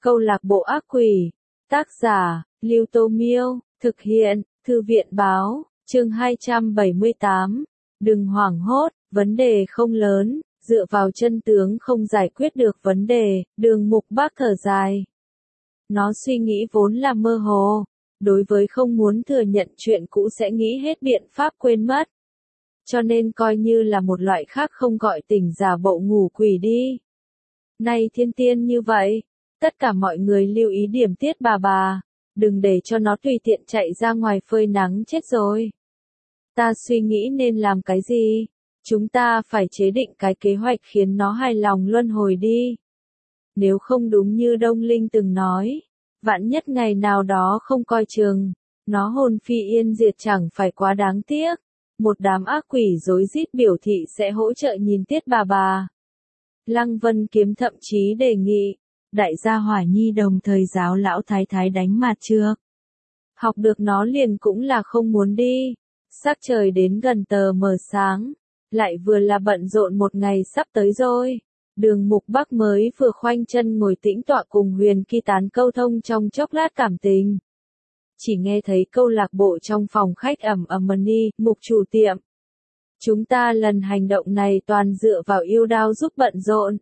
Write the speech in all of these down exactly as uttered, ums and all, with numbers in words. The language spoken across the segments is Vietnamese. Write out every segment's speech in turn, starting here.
Câu lạc bộ ác quỷ. Tác giả, Lưu Tô Miêu. Thực hiện, Thư viện Báo. Chương hai trăm bảy mươi tám. Đừng hoảng hốt, vấn đề không lớn, dựa vào chân tướng không giải quyết được vấn đề, Đường Mục Bác thở dài. Nó suy nghĩ vốn là mơ hồ, đối với không muốn thừa nhận chuyện cũ sẽ nghĩ hết biện pháp quên mất. Cho nên coi như là một loại khác không gọi tỉnh giả bộ ngủ quỷ đi. Này thiên tiên như vậy, tất cả mọi người lưu ý điểm tiết bà bà, đừng để cho nó tùy tiện chạy ra ngoài phơi nắng chết rồi. Ta suy nghĩ nên làm cái gì? Chúng ta phải chế định cái kế hoạch khiến nó hài lòng luân hồi đi. Nếu không đúng như Đông Linh từng nói, vạn nhất ngày nào đó không coi chừng, nó hồn phi yên diệt chẳng phải quá đáng tiếc. Một đám ác quỷ rối rít biểu thị sẽ hỗ trợ nhìn tiết bà bà. Lăng Vân Kiếm thậm chí đề nghị, đại gia Hỏa Nhi đồng thời giáo lão thái thái đánh mặt trước. Học được nó liền cũng là không muốn đi. Sắc trời đến gần tờ mờ sáng, lại vừa là bận rộn một ngày sắp tới rồi. Đường Mục Bắc mới vừa khoanh chân ngồi tĩnh tọa cùng Huyền Kỳ tán câu thông trong chốc lát cảm tình. Chỉ nghe thấy câu lạc bộ trong phòng khách ầm ầm ni, Mục chủ tiệm. Chúng ta lần hành động này toàn dựa vào yêu đao giúp bận rộn.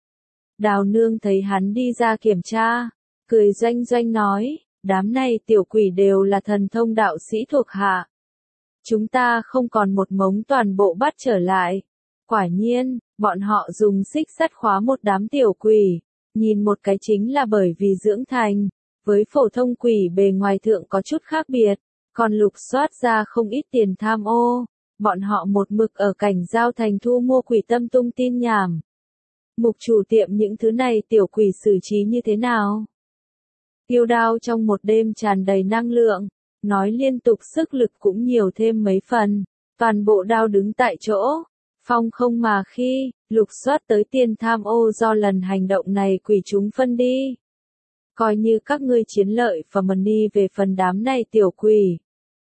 Đào nương thấy hắn đi ra kiểm tra, cười doanh doanh nói, đám này tiểu quỷ đều là thần thông đạo sĩ thuộc hạ. Chúng ta không còn một mống toàn bộ bắt trở lại. Quả nhiên, bọn họ dùng xích sắt khóa một đám tiểu quỷ, nhìn một cái chính là bởi vì dưỡng thành, với phổ thông quỷ bề ngoài thượng có chút khác biệt, còn lục soát ra không ít tiền tham ô, bọn họ một mực ở cảnh giao thành thu mua quỷ tâm tung tin nhảm. Mục chủ tiệm những thứ này tiểu quỷ xử trí như thế nào? Yêu đao trong một đêm tràn đầy năng lượng, nói liên tục sức lực cũng nhiều thêm mấy phần, toàn bộ đao đứng tại chỗ, phong không mà khi, lục soát tới tiền tham ô do lần hành động này quỷ chúng phân đi. Coi như các ngươi chiến lợi và money về phần đám này tiểu quỷ.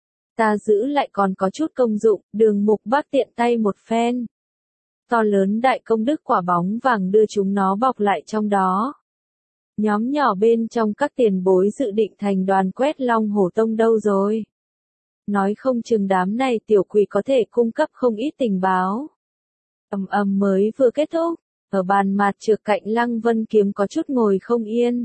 Ta giữ lại còn có chút công dụng, Đường Mục Bác tiện tay một phen. To lớn đại công đức quả bóng vàng đưa chúng nó bọc lại trong đó. Nhóm nhỏ bên trong các tiền bối dự định thành đoàn quét Long Hổ Tông đâu rồi? Nói không chừng đám này tiểu quỷ có thể cung cấp không ít tình báo. Ầm ầm mới vừa kết thúc, ở bàn mạt trược cạnh Lăng Vân Kiếm có chút ngồi không yên.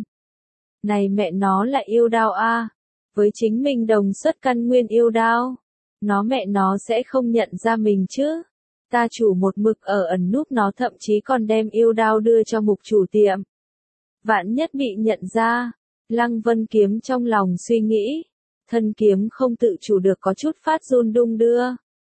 Này mẹ nó là yêu đao a, với chính mình đồng xuất căn nguyên yêu đao, nó mẹ nó sẽ không nhận ra mình chứ? Ta chủ một mực ở ẩn núp nó thậm chí còn đem yêu đao đưa cho mục chủ tiệm. Vạn nhất bị nhận ra, Lăng Vân Kiếm trong lòng suy nghĩ, thân kiếm không tự chủ được có chút phát run đung đưa.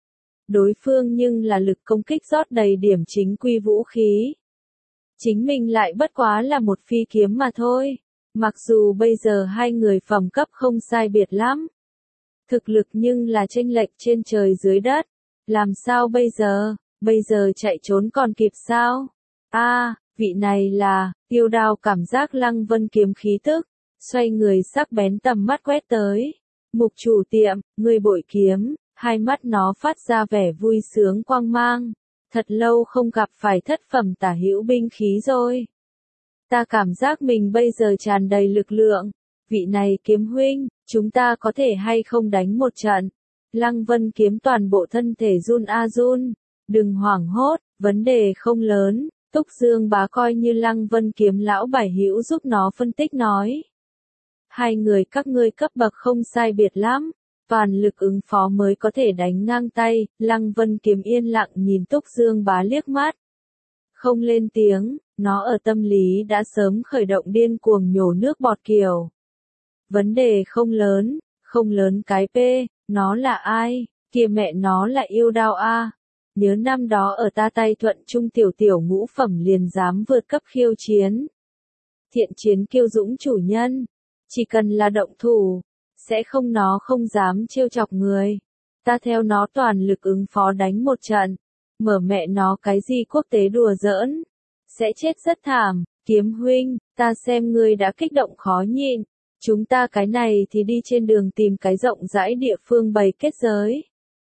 Đối phương nhưng là lực công kích rót đầy điểm chính quy vũ khí. Chính mình lại bất quá là một phi kiếm mà thôi, mặc dù bây giờ hai người phẩm cấp không sai biệt lắm. Thực lực nhưng là chênh lệch trên trời dưới đất, làm sao bây giờ, bây giờ chạy trốn còn kịp sao? A, à, vị này là, yêu đao cảm giác Lăng Vân Kiếm khí tức, xoay người sắc bén tầm mắt quét tới. Mục chủ tiệm, người bội kiếm, hai mắt nó phát ra vẻ vui sướng quang mang. Thật lâu không gặp phải thất phẩm tả hữu binh khí rồi. Ta cảm giác mình bây giờ tràn đầy lực lượng. Vị này kiếm huynh, chúng ta có thể hay không đánh một trận? Lăng Vân Kiếm toàn bộ thân thể run a run. Đừng hoảng hốt, vấn đề không lớn. Túc Dương Bá coi như Lăng Vân Kiếm lão bài hữu giúp nó phân tích nói. Hai người các ngươi cấp bậc không sai biệt lắm, toàn lực ứng phó mới có thể đánh ngang tay. Lăng Vân Kiếm yên lặng nhìn Túc Dương Bá liếc mắt. Không lên tiếng, nó ở tâm lý đã sớm khởi động điên cuồng nhổ nước bọt kiểu. Vấn đề không lớn, không lớn cái P, nó là ai, kia mẹ nó là yêu đao a. Nhớ năm đó ở ta tay thuận trung tiểu tiểu ngũ phẩm liền dám vượt cấp khiêu chiến. Thiện chiến kiêu dũng chủ nhân, chỉ cần là động thủ, sẽ không nó không dám trêu chọc người. Ta theo nó toàn lực ứng phó đánh một trận, mở mẹ nó cái gì quốc tế đùa giỡn, sẽ chết rất thảm. Kiếm huynh, ta xem ngươi đã kích động khó nhịn, chúng ta cái này thì đi trên đường tìm cái rộng rãi địa phương bày kết giới.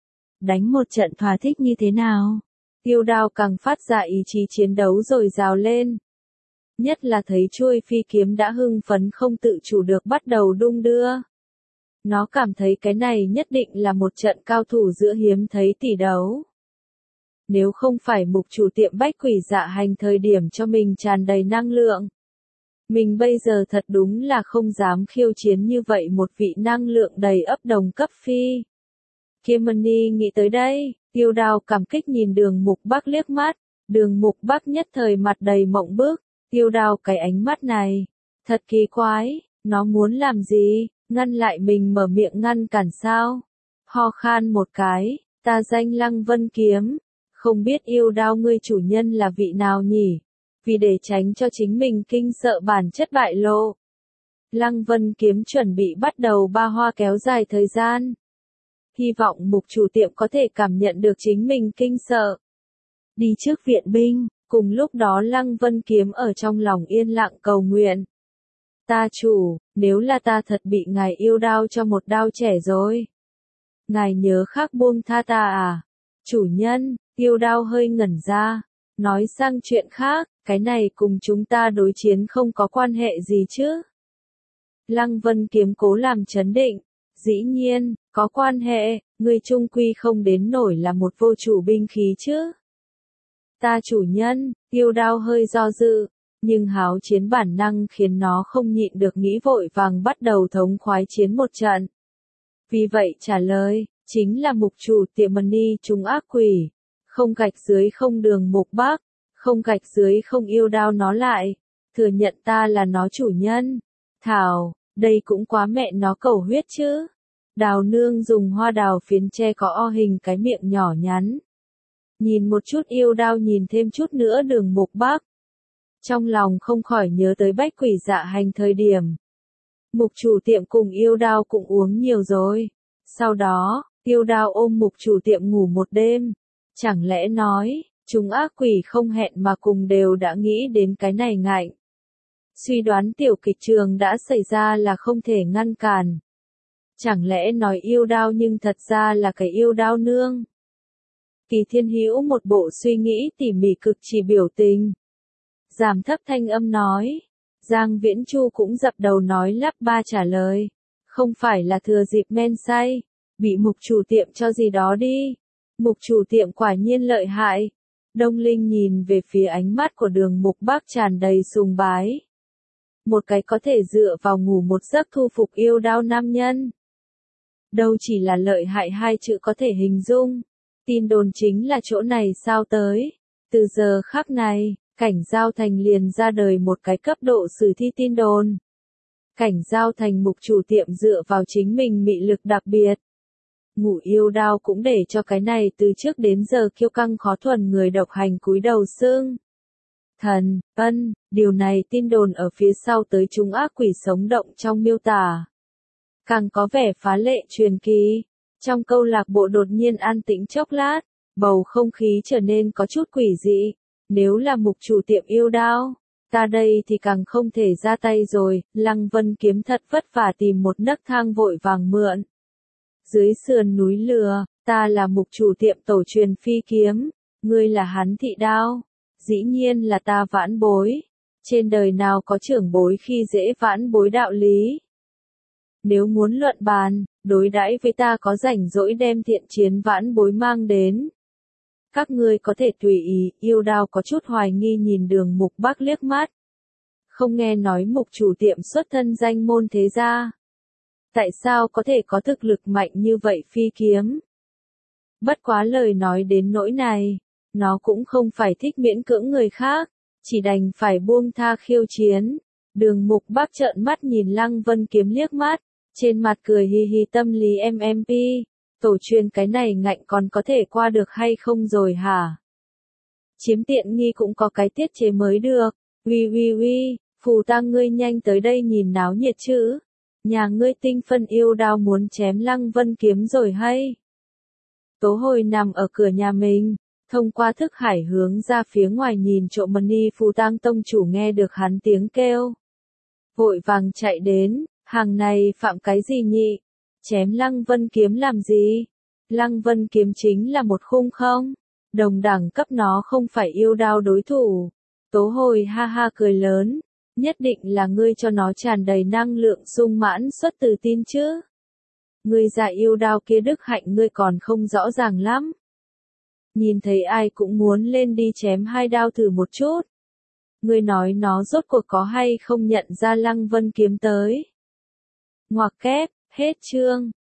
Đánh một trận thỏa thích như thế nào? Yêu đao càng phát ra ý chí chiến đấu rồi rào lên. Nhất là thấy chuôi phi kiếm đã hưng phấn không tự chủ được bắt đầu đung đưa. Nó cảm thấy cái này nhất định là một trận cao thủ giữa hiếm thấy tỷ đấu. Nếu không phải mục chủ tiệm bách quỷ dạ hành thời điểm cho mình tràn đầy năng lượng. Mình bây giờ thật đúng là không dám khiêu chiến như vậy một vị năng lượng đầy ấp đồng cấp phi. Kimberly nghĩ tới đây, Yêu Đao cảm kích nhìn Đường Mục Bắc liếc mắt, Đường Mục Bắc nhất thời mặt đầy mộng bức, Yêu Đao cái ánh mắt này, thật kỳ quái, nó muốn làm gì, ngăn lại mình mở miệng ngăn cản sao? Ho khan một cái, ta danh Lăng Vân Kiếm, không biết Yêu Đao ngươi chủ nhân là vị nào nhỉ? Vì để tránh cho chính mình kinh sợ bản chất bại lộ. Lăng Vân Kiếm chuẩn bị bắt đầu ba hoa kéo dài thời gian. Hy vọng mục chủ tiệm có thể cảm nhận được chính mình kinh sợ. Đi trước viện binh, cùng lúc đó Lăng Vân Kiếm ở trong lòng yên lặng cầu nguyện. Ta chủ, nếu là ta thật bị ngài Yêu Đao cho một đao trẻ rồi. Ngài nhớ khắc buông tha ta à? Chủ nhân, Yêu Đao hơi ngẩn ra. Nói sang chuyện khác, cái này cùng chúng ta đối chiến không có quan hệ gì chứ? Lăng Vân Kiếm cố làm chấn định. Dĩ nhiên, có quan hệ, người trung quy không đến nổi là một vô chủ binh khí chứ. Ta chủ nhân, Yêu Đao hơi do dự, nhưng háo chiến bản năng khiến nó không nhịn được nghĩ vội vàng bắt đầu thống khoái chiến một trận. Vì vậy trả lời, chính là mục chủ tiệm Mani chúng ác quỷ, không gạch dưới không Đường Mục Bắc, không gạch dưới không Yêu Đao nó lại, thừa nhận ta là nó chủ nhân. Thảo, đây cũng quá mẹ nó cầu huyết chứ. Đào nương dùng hoa đào phiến tre có o hình cái miệng nhỏ nhắn. Nhìn một chút Yêu Đao nhìn thêm chút nữa Đường Mục Bắc. Trong lòng không khỏi nhớ tới bách quỷ dạ hành thời điểm. Mục chủ tiệm cùng Yêu Đao cũng uống nhiều rồi. Sau đó, Yêu Đao ôm mục chủ tiệm ngủ một đêm. Chẳng lẽ nói, chúng ác quỷ không hẹn mà cùng đều đã nghĩ đến cái này ngạnh. Suy đoán tiểu kịch trường đã xảy ra là không thể ngăn cản. Chẳng lẽ nói Yêu Đao nhưng thật ra là cái Yêu Đao nương. Kỳ Thiên Hữu một bộ suy nghĩ tỉ mỉ cực chỉ biểu tình. Giảm thấp thanh âm nói. Giang Viễn Chu cũng dập đầu nói lắp ba trả lời. Không phải là thừa dịp men say, bị mục chủ tiệm cho gì đó đi. Mục chủ tiệm quả nhiên lợi hại. Đông Linh nhìn về phía ánh mắt của Đường Mục Bắc tràn đầy sùng bái. Một cái có thể dựa vào ngủ một giấc thu phục Yêu Đao nam nhân. Đâu chỉ là lợi hại hai chữ có thể hình dung. Tin đồn chính là chỗ này sao tới. Từ giờ khắc này, Cảnh Giao Thành liền ra đời một cái cấp độ sử thi tin đồn. Cảnh Giao Thành mục chủ tiệm dựa vào chính mình mị lực đặc biệt. Ngủ Yêu Đao cũng để cho cái này từ trước đến giờ kiêu căng khó thuần người độc hành cúi đầu xương. Thần, ân, điều này tin đồn ở phía sau tới chúng ác quỷ sống động trong miêu tả. Càng có vẻ phá lệ truyền kỳ. Trong câu lạc bộ đột nhiên an tĩnh chốc lát, bầu không khí trở nên có chút quỷ dị. Nếu là mục chủ tiệm Yêu Đao, ta đây thì càng không thể ra tay rồi. Lăng Vân Kiếm thật vất vả tìm một nấc thang vội vàng mượn. Dưới sườn núi lửa, ta là mục chủ tiệm tổ truyền phi kiếm, ngươi là hắn thị đao. Dĩ nhiên là ta vãn bối. Trên đời nào có trưởng bối khi dễ vãn bối đạo lý. Nếu muốn luận bàn, đối đãi với ta có rảnh rỗi đem thiện chiến vãn bối mang đến. Các ngươi có thể tùy ý. Yêu Đao có chút hoài nghi nhìn Đường Mục Bắc liếc mắt. Không nghe nói mục chủ tiệm xuất thân danh môn thế gia. Tại sao có thể có thực lực mạnh như vậy phi kiếm? Bất quá lời nói đến nỗi này, nó cũng không phải thích miễn cưỡng người khác, chỉ đành phải buông tha khiêu chiến. Đường Mục Bắc trợn mắt nhìn Lăng Vân Kiếm liếc mắt, trên mặt cười hi hi tâm lý em em pê, tổ truyền cái này ngạnh còn có thể qua được hay không rồi hả? Chiếm tiện nghi cũng có cái tiết chế mới được, uy uy uy, phù tang ngươi nhanh tới đây nhìn náo nhiệt chứ. Nhà ngươi tinh phân Yêu Đao muốn chém Lăng Vân Kiếm rồi hay? Tố Hồi nằm ở cửa nhà mình, thông qua thức hải hướng ra phía ngoài nhìn trộm Mani Phù Tang tông chủ nghe được hắn tiếng kêu. Vội vàng chạy đến, hàng này phạm cái gì nhị? Chém Lăng Vân Kiếm làm gì? Lăng Vân Kiếm chính là một khung không? Đồng đẳng cấp nó không phải Yêu Đao đối thủ. Tố Hồi ha ha cười lớn, nhất định là ngươi cho nó tràn đầy năng lượng sung mãn xuất từ tin chứ. Ngươi già yêu đao kia đức hạnh ngươi còn không rõ ràng lắm. Nhìn thấy ai cũng muốn lên đi chém hai đao thử một chút. Ngươi nói nó rốt cuộc có hay không nhận ra Lăng Vân kiếm tới. Ngoặc kép, hết chương.